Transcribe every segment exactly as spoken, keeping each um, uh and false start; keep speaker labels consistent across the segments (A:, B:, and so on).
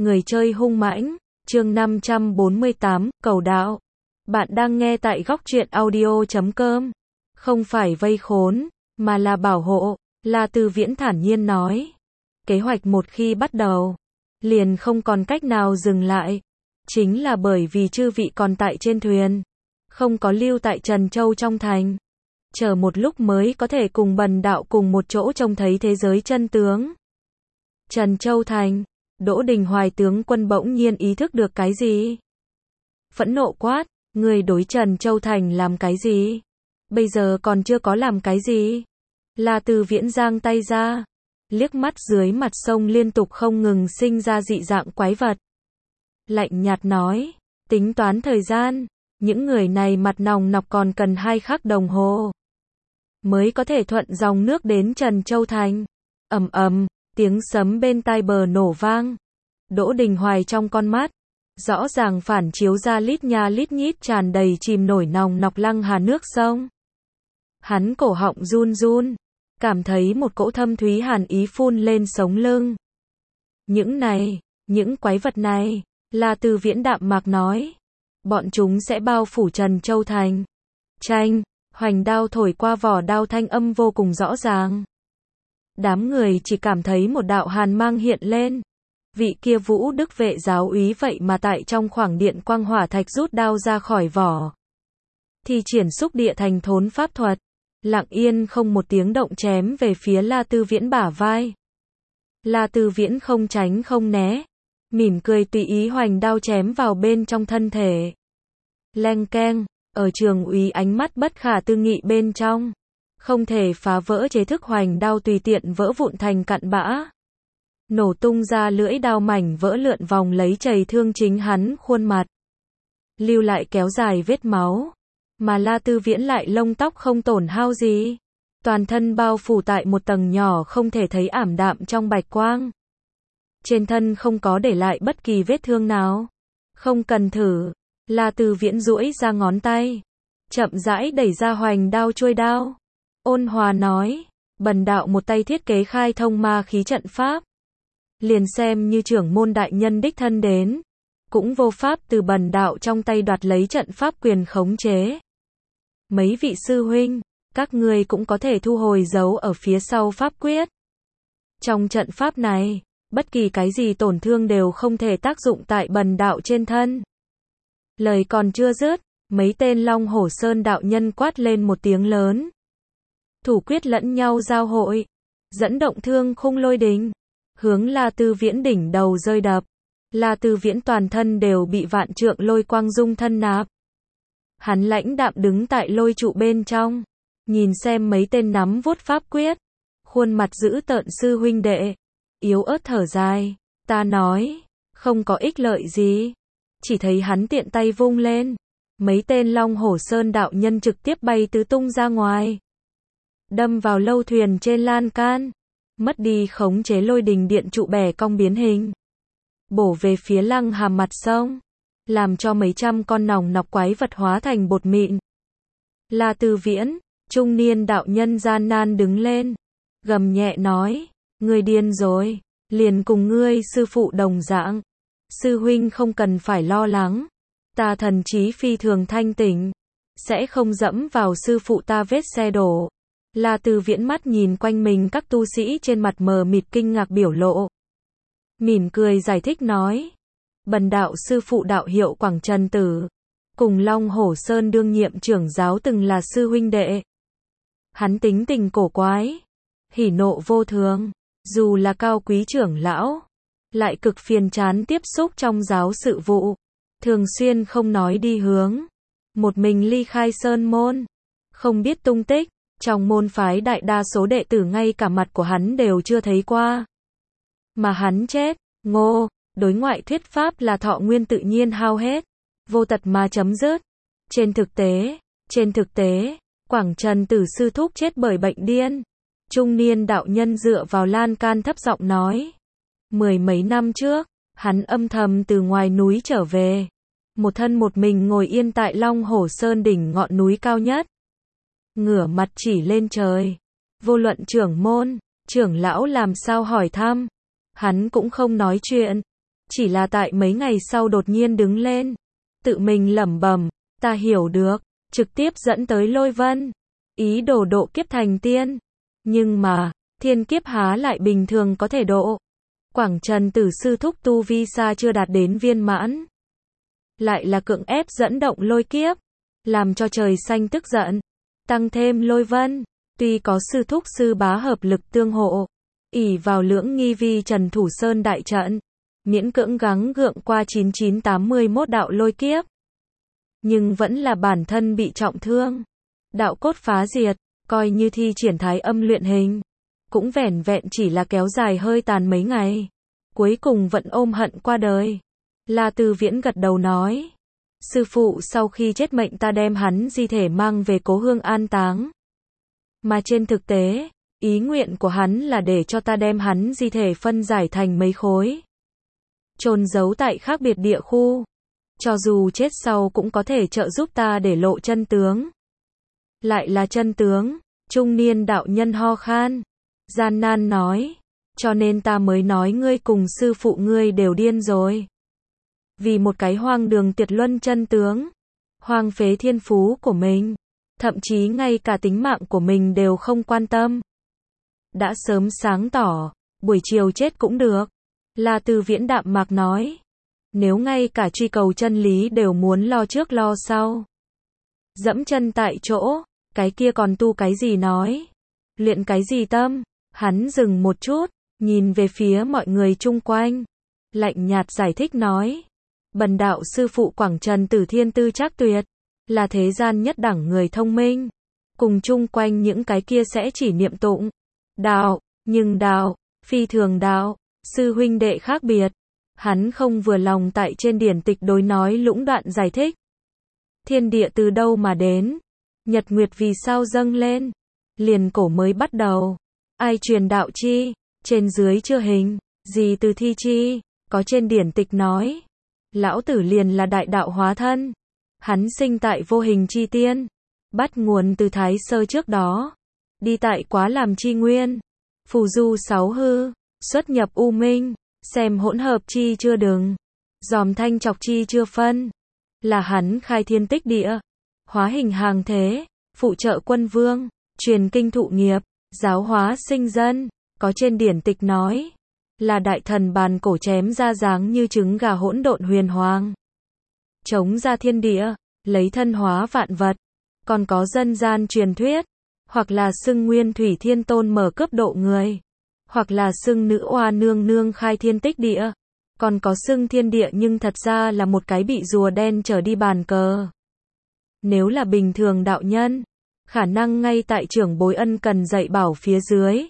A: Người chơi hung mãnh, chương năm trăm bốn mươi tám, cầu đạo. Bạn đang nghe tại góc truyện audio chấm com. Không phải vây khốn, mà là bảo hộ, La Tư Viễn thản nhiên nói. Kế hoạch một khi bắt đầu, liền không còn cách nào dừng lại. Chính là bởi vì chư vị còn tại trên thuyền, không có lưu tại Trần Châu trong thành. Chờ một lúc mới có thể cùng bần đạo cùng một chỗ trông thấy thế giới chân tướng. Trần Châu thành, Đỗ Đình Hoài tướng quân bỗng nhiên ý thức được cái gì. Phẫn nộ quát, người đối Trần Châu thành làm cái gì? Bây giờ còn chưa có làm cái gì? La Tư Viễn giang tay ra, liếc mắt dưới mặt sông liên tục không ngừng sinh ra dị dạng quái vật. Lạnh nhạt nói, tính toán thời gian, những người này mặt nòng nọc còn cần hai khắc đồng hồ mới có thể thuận dòng nước đến Trần Châu thành. Ầm ầm, tiếng sấm bên tai bờ nổ vang. Đỗ Đình Hoài trong con mắt, rõ ràng phản chiếu ra lít nha lít nhít tràn đầy chìm nổi nòng nọc lăng hà nước sông. Hắn cổ họng run run, cảm thấy một cỗ thâm thúy hàn ý phun lên sống lưng. Những này, những quái vật này, La Tư Viễn đạm mạc nói, bọn chúng sẽ bao phủ Trần Châu thành. Chanh, hoành đao thổi qua vỏ đao thanh âm vô cùng rõ ràng. Đám người chỉ cảm thấy một đạo hàn mang hiện lên. Vị kia Vũ Đức vệ giáo úy vậy mà tại trong khoảng điện quang hỏa thạch rút đao ra khỏi vỏ. Thì triển xúc địa thành thốn pháp thuật, lặng yên không một tiếng động chém về phía La Tư Viễn bả vai. La Tư Viễn không tránh không né, mỉm cười tùy ý hoành đao chém vào bên trong thân thể. Leng keng, ở trường úy ánh mắt bất khả tư nghị bên trong, không thể phá vỡ chế thức hoành đao tùy tiện vỡ vụn thành cặn bã. Nổ tung ra lưỡi đao mảnh vỡ lượn vòng lấy chảy thương chính hắn khuôn mặt. Lưu lại kéo dài vết máu. Mà La Tư Viễn lại lông tóc không tổn hao gì. Toàn thân bao phủ tại một tầng nhỏ không thể thấy ảm đạm trong bạch quang. Trên thân không có để lại bất kỳ vết thương nào. Không cần thử. La Tư Viễn duỗi ra ngón tay, chậm rãi đẩy ra hoành đao chuôi đao. Ôn hòa nói, bần đạo một tay thiết kế khai thông ma khí trận pháp. Liền xem như trưởng môn đại nhân đích thân đến, cũng vô pháp từ bần đạo trong tay đoạt lấy trận pháp quyền khống chế. Mấy vị sư huynh, các ngươi cũng có thể thu hồi dấu ở phía sau pháp quyết. Trong trận pháp này, bất kỳ cái gì tổn thương đều không thể tác dụng tại bần đạo trên thân. Lời còn chưa dứt, mấy tên Long Hổ Sơn đạo nhân quát lên một tiếng lớn. Thủ quyết lẫn nhau giao hội, dẫn động thương khung lôi đình, hướng La Tư Viễn đỉnh đầu rơi đập. La Tư Viễn toàn thân đều bị vạn trượng lôi quang dung thân nạp. Hắn lãnh đạm đứng tại lôi trụ bên trong, nhìn xem mấy tên nắm vuốt pháp quyết, khuôn mặt dữ tợn sư huynh đệ, yếu ớt thở dài, ta nói, không có ích lợi gì. Chỉ thấy hắn tiện tay vung lên, mấy tên Long Hổ Sơn đạo nhân trực tiếp bay tứ tung ra ngoài, đâm vào lâu thuyền trên lan can, mất đi khống chế lôi đình điện trụ bẻ cong biến hình, bổ về phía lăng hà mặt sông, làm cho mấy trăm con nòng nọc quái vật hóa thành bột mịn. La Tư Viễn, trung niên đạo nhân gian nan đứng lên, gầm nhẹ nói, ngươi điên rồi, liền cùng ngươi sư phụ đồng dạng. Sư huynh không cần phải lo lắng, ta thần trí phi thường thanh tỉnh, sẽ không dẫm vào sư phụ ta vết xe đổ. La Tư Viễn mắt nhìn quanh mình các tu sĩ trên mặt mờ mịt kinh ngạc biểu lộ. Mỉm cười giải thích nói, bần đạo sư phụ đạo hiệu Quảng Trần Tử, cùng Long Hổ Sơn đương nhiệm trưởng giáo từng là sư huynh đệ. Hắn tính tình cổ quái, hỉ nộ vô thường, dù là cao quý trưởng lão, lại cực phiền chán tiếp xúc trong giáo sự vụ, thường xuyên không nói đi hướng, một mình ly khai sơn môn, không biết tung tích, trong môn phái đại đa số đệ tử ngay cả mặt của hắn đều chưa thấy qua. Mà hắn chết, ngô, đối ngoại thuyết pháp là thọ nguyên tự nhiên hao hết, vô tật mà chấm dứt. Trên thực tế, trên thực tế, Quảng Trần Tử sư thúc chết bởi bệnh điên. Trung niên đạo nhân dựa vào lan can thấp giọng nói. Mười mấy năm trước, hắn âm thầm từ ngoài núi trở về. Một thân một mình ngồi yên tại Long Hổ Sơn đỉnh ngọn núi cao nhất. Ngửa mặt chỉ lên trời. Vô luận trưởng môn, trưởng lão làm sao hỏi thăm. Hắn cũng không nói chuyện. Chỉ là tại mấy ngày sau đột nhiên đứng lên, tự mình lẩm bẩm, ta hiểu được, trực tiếp dẫn tới Lôi Vân, ý đồ độ kiếp thành tiên. Nhưng mà, thiên kiếp há lại bình thường có thể độ. Quảng Trần Tử sư thúc tu vi xa chưa đạt đến viên mãn, lại là cưỡng ép dẫn động lôi kiếp, làm cho trời xanh tức giận. Tăng thêm Lôi Vân, tuy có sư thúc sư bá hợp lực tương hộ, ỷ vào lưỡng nghi vi Trần Thủ Sơn đại trận, miễn cưỡng gắng gượng qua chín chín tám mươi mốt đạo lôi kiếp. Nhưng vẫn là bản thân bị trọng thương, đạo cốt phá diệt, coi như thi triển thái âm luyện hình, cũng vẻn vẹn chỉ là kéo dài hơi tàn mấy ngày, cuối cùng vẫn ôm hận qua đời. La Tư Viễn gật đầu nói, sư phụ sau khi chết mệnh ta đem hắn di thể mang về cố hương an táng. Mà trên thực tế, ý nguyện của hắn là để cho ta đem hắn di thể phân giải thành mấy khối, chôn giấu tại khác biệt địa khu. Cho dù chết sau cũng có thể trợ giúp ta để lộ chân tướng. Lại là chân tướng, trung niên đạo nhân ho khan, gian nan nói, cho nên ta mới nói ngươi cùng sư phụ ngươi đều điên rồi. Vì một cái hoang đường tuyệt luân chân tướng, hoang phế thiên phú của mình, thậm chí ngay cả tính mạng của mình đều không quan tâm. Đã sớm sáng tỏ, buổi chiều chết cũng được. La Tư Viễn đạm mạc nói, nếu ngay cả truy cầu chân lý đều muốn lo trước lo sau, dẫm chân tại chỗ, cái kia còn tu cái gì nói, luyện cái gì tâm. Hắn dừng một chút, nhìn về phía mọi người chung quanh, lạnh nhạt giải thích nói, bần đạo sư phụ Quảng Trần Tử thiên tư trác tuyệt, là thế gian nhất đẳng người thông minh, cùng chung quanh những cái kia sẽ chỉ niệm tụng đạo, nhưng đạo, phi thường đạo, sư huynh đệ khác biệt. Hắn không vừa lòng tại trên điển tịch đối nói lũng đoạn giải thích. Thiên địa từ đâu mà đến? Nhật nguyệt vì sao dâng lên? Liền cổ mới bắt đầu. Ai truyền đạo chi? Trên dưới chưa hình. Gì từ thi chi? Có trên điển tịch nói. Lão tử liền là đại đạo hóa thân. Hắn sinh tại vô hình chi tiên. Bắt nguồn từ Thái Sơ trước đó. Đi tại quá làm chi nguyên. Phù du sáu hư. Xuất nhập u minh. Xem hỗn hợp chi chưa đừng, dòm thanh chọc chi chưa phân, là hắn khai thiên tích địa, hóa hình hàng thế, phụ trợ quân vương, truyền kinh thụ nghiệp, giáo hóa sinh dân, có trên điển tịch nói, là đại thần bàn cổ chém ra dáng như trứng gà hỗn độn huyền hoàng, chống ra thiên địa, lấy thân hóa vạn vật. Còn có dân gian truyền thuyết, hoặc là xưng Nguyên Thủy Thiên Tôn mở cấp độ người, hoặc là xưng nữ oa nương nương khai thiên tích địa, còn có xưng thiên địa nhưng thật ra là một cái bị rùa đen trở đi bàn cờ. Nếu là bình thường đạo nhân, khả năng ngay tại trưởng bối ân cần dạy bảo phía dưới,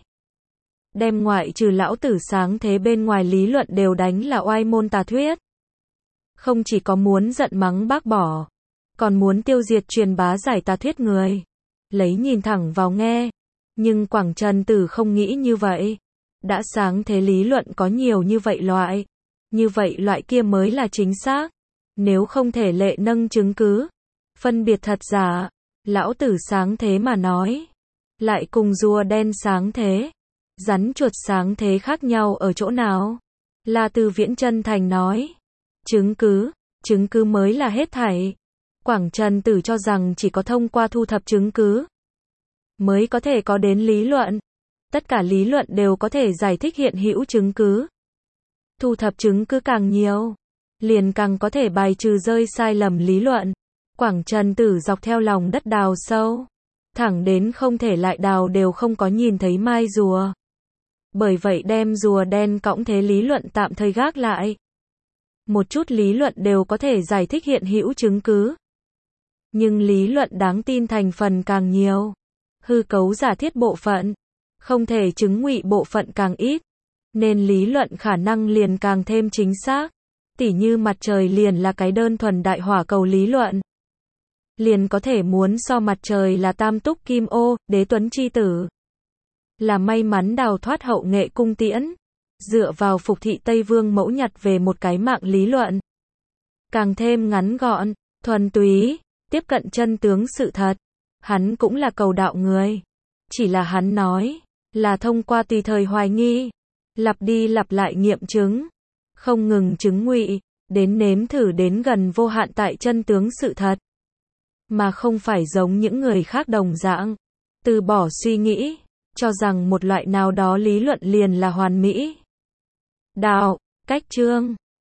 A: đem ngoại trừ lão tử sáng thế bên ngoài lý luận đều đánh là oai môn tà thuyết. Không chỉ có muốn giận mắng bác bỏ, còn muốn tiêu diệt truyền bá giải tà thuyết người, lấy nhìn thẳng vào nghe. Nhưng Quảng Trần Tử không nghĩ như vậy. Đã sáng thế lý luận có nhiều như vậy loại. Như vậy loại kia mới là chính xác. Nếu không thể lệ nâng chứng cứ, phân biệt thật giả, lão tử sáng thế mà nói, lại cùng rùa đen sáng thế, rắn chuột sáng thế khác nhau ở chỗ nào? La Tư Viễn chân thành nói, chứng cứ, chứng cứ mới là hết thảy. Quảng Trần Tử cho rằng chỉ có thông qua thu thập chứng cứ, mới có thể có đến lý luận. Tất cả lý luận đều có thể giải thích hiện hữu chứng cứ. Thu thập chứng cứ càng nhiều, liền càng có thể bài trừ rơi sai lầm lý luận. Quảng Trần Tử dọc theo lòng đất đào sâu, thẳng đến không thể lại đào đều không có nhìn thấy mai rùa. Bởi vậy đem rùa đen cõng thế lý luận tạm thời gác lại. Một chút lý luận đều có thể giải thích hiện hữu chứng cứ. Nhưng lý luận đáng tin thành phần càng nhiều, hư cấu giả thiết bộ phận, không thể chứng ngụy bộ phận càng ít, nên lý luận khả năng liền càng thêm chính xác. Tỉ như mặt trời liền là cái đơn thuần đại hỏa cầu lý luận, liền có thể muốn so mặt trời là tam túc kim ô, đế tuấn chi tử, là may mắn đào thoát hậu nghệ cung tiễn, dựa vào Phục thị Tây Vương mẫu nhặt về một cái mạng lý luận, càng thêm ngắn gọn, thuần túy, tiếp cận chân tướng sự thật. Hắn cũng là cầu đạo người, chỉ là hắn nói, là thông qua tùy thời hoài nghi, lặp đi lặp lại nghiệm chứng, không ngừng chứng ngụy, đến nếm thử đến gần vô hạn tại chân tướng sự thật. Mà không phải giống những người khác đồng dạng, từ bỏ suy nghĩ, cho rằng một loại nào đó lý luận liền là hoàn mỹ. Đạo, cách chương